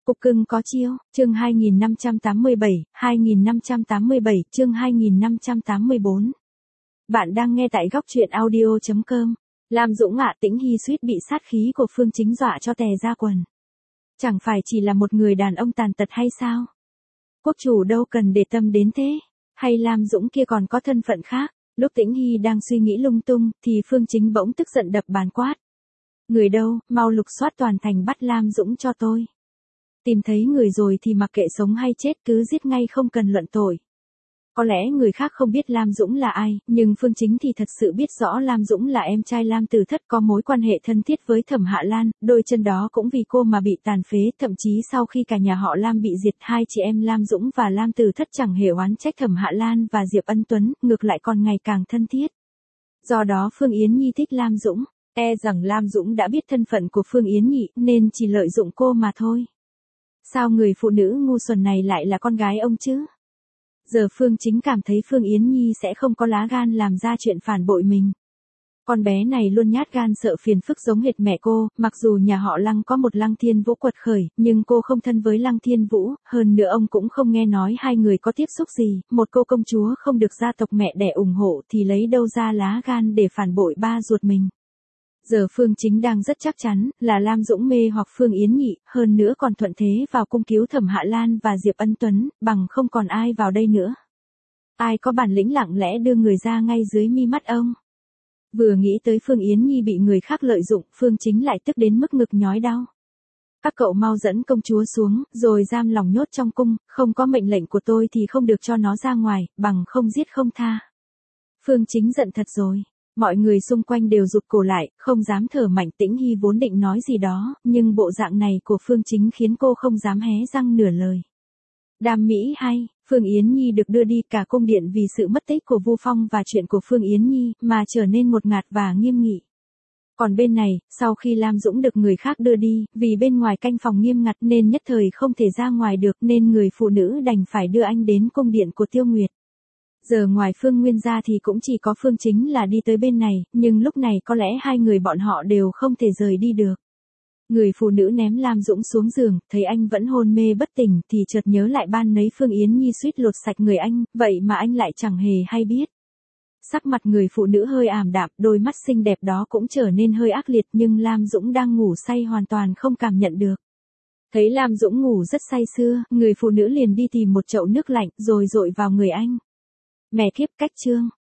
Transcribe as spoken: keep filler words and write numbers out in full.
Cục cưng có chiêu, chương hai nghìn năm trăm tám mươi bảy, hai nghìn năm trăm tám mươi bảy, chương hai nghìn năm trăm tám mươi bốn. Bạn đang nghe tại góc truyện audio chấm com. Lam Dũng ạ, Tĩnh Hy suýt bị sát khí của Phương Chính dọa cho tè ra quần. Chẳng phải chỉ là một người đàn ông tàn tật hay sao? Quốc chủ đâu cần để tâm đến thế, hay Lam Dũng kia còn có thân phận khác? Lúc Tĩnh Hy đang suy nghĩ lung tung, thì Phương Chính bỗng tức giận đập bàn quát. Người đâu, mau lục soát toàn thành bắt Lam Dũng cho tôi. Tìm thấy người rồi thì mặc kệ sống hay chết cứ giết ngay không cần luận tội. Có lẽ người khác không biết Lam Dũng là ai, nhưng Phương Chính thì thật sự biết rõ Lam Dũng là em trai Lam Tử Thất có mối quan hệ thân thiết với Thẩm Hạ Lan, đôi chân đó cũng vì cô mà bị tàn phế, thậm chí sau khi cả nhà họ Lam bị diệt, hai chị em Lam Dũng và Lam Tử Thất chẳng hề oán trách Thẩm Hạ Lan và Diệp Ân Tuấn, ngược lại còn ngày càng thân thiết. Do đó Phương Yến Nhi thích Lam Dũng, e rằng Lam Dũng đã biết thân phận của Phương Yến Nhi nên chỉ lợi dụng cô mà thôi. Sao người phụ nữ ngu xuẩn này lại là con gái ông chứ? Giờ Phương Chính cảm thấy Phương Yến Nhi sẽ không có lá gan làm ra chuyện phản bội mình. Con bé này luôn nhát gan sợ phiền phức giống hệt mẹ cô, mặc dù nhà họ Lăng có một Lăng Thiên Vũ quật khởi, nhưng cô không thân với Lăng Thiên Vũ, hơn nữa ông cũng không nghe nói hai người có tiếp xúc gì, một cô công chúa không được gia tộc mẹ đẻ ủng hộ thì lấy đâu ra lá gan để phản bội ba ruột mình. Giờ Phương Chính đang rất chắc chắn là Lam Dũng mê hoặc Phương Yến Nhị, hơn nữa còn thuận thế vào cung cứu Thẩm Hạ Lan và Diệp Ân Tuấn, bằng không còn ai vào đây nữa. Ai có bản lĩnh lặng lẽ đưa người ra ngay dưới mi mắt ông. Vừa nghĩ tới Phương Yến Nhi bị người khác lợi dụng, Phương Chính lại tức đến mức ngực nhói đau. Các cậu mau dẫn công chúa xuống, rồi giam lòng nhốt trong cung, không có mệnh lệnh của tôi thì không được cho nó ra ngoài, bằng không giết không tha. Phương Chính giận thật rồi. Mọi người xung quanh đều rụt cổ lại, không dám thở mạnh. Tĩnh Hy vốn định nói gì đó, nhưng bộ dạng này của Phương Chính khiến cô không dám hé răng nửa lời. Đam mỹ hay, Phương Yến Nhi được đưa đi cả cung điện vì sự mất tích của Vu Phong và chuyện của Phương Yến Nhi mà trở nên ngột ngạt và nghiêm nghị. Còn bên này, sau khi Lam Dũng được người khác đưa đi, vì bên ngoài canh phòng nghiêm ngặt nên nhất thời không thể ra ngoài được nên người phụ nữ đành phải đưa anh đến cung điện của Tiêu Nguyệt. Giờ ngoài Phương Nguyên ra thì cũng chỉ có Phương Chính là đi tới bên này, nhưng lúc này có lẽ hai người bọn họ đều không thể rời đi được. Người phụ nữ ném Lam Dũng xuống giường, thấy anh vẫn hôn mê bất tỉnh thì chợt nhớ lại ban nấy Phương Yến Nhi suýt lột sạch người anh, vậy mà anh lại chẳng hề hay biết. Sắc mặt người phụ nữ hơi ảm đạm, đôi mắt xinh đẹp đó cũng trở nên hơi ác liệt, nhưng Lam Dũng đang ngủ say hoàn toàn không cảm nhận được. Thấy Lam Dũng ngủ rất say sưa, người phụ nữ liền đi tìm một chậu nước lạnh rồi dội vào người anh. Mẹ kiếp, cách chương.